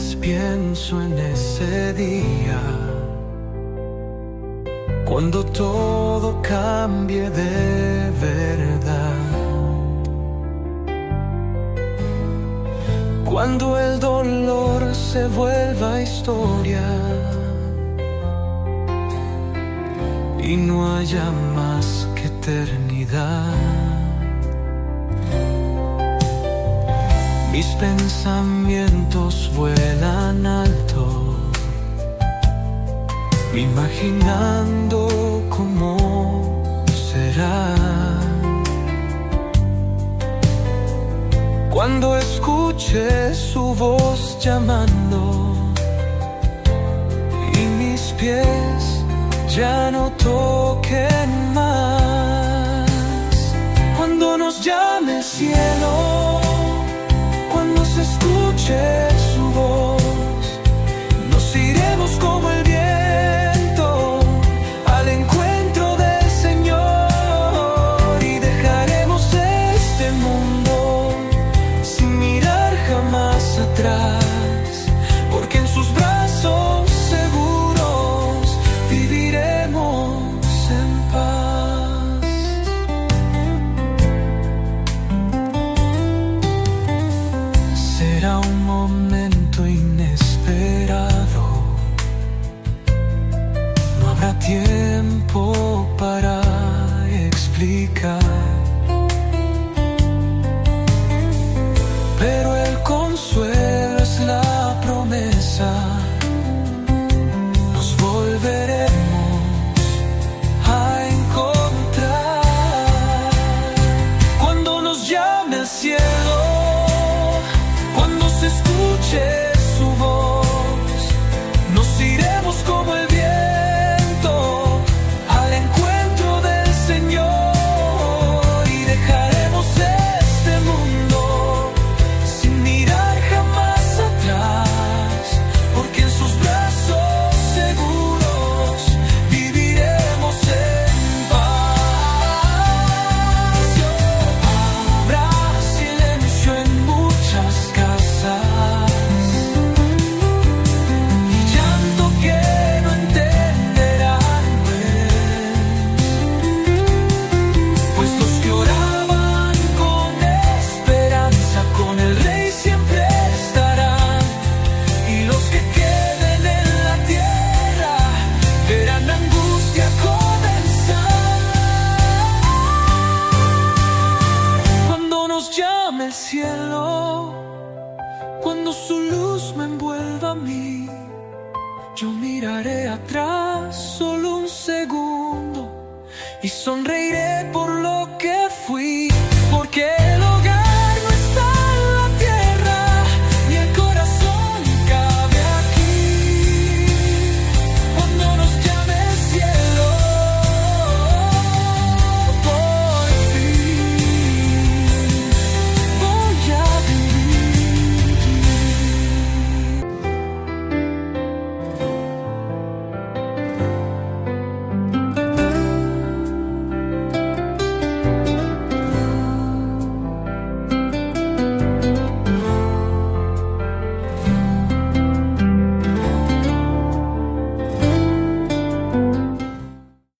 veces pienso en ese día, cuando todo cambie de verdad, cuando el dolor se vuelva historia y no haya más que eternidad. Mis pensamientos vuelan alto, imaginando cómo será cuando escuche su voz llamando y mis pies ya no toquen más. Cuando nos llame el cielo, cuando se escuche su voz, nos iremos como el viento al encuentro del Señor y dejaremos este mundo sin mirar jamás atrás, porque en sus brazos seguros viviremos en paz. Será un momento inesperado, no habrá tiempo para explicar, pero el consuelo es la promesa, nos volveremos a encontrar cuando nos llame el cielo, cuando se escuche su voz, nos iremos como el viento al encuentro del Señor y dejaremos este mundo sin mirar jamás atrás, porque en sus brazos seguros viviremos en paz. Habrá silencio en muchas casas y llanto que no entenderán, pues los que oraban con esperanza con el Rey siempre estarán, y los que queden en la tierra verán la angustia comenzar. Cuando nos llame el cielo, cuando su luz me envuelva a mí, yo miraré atrás solo un segundo y sonreiré por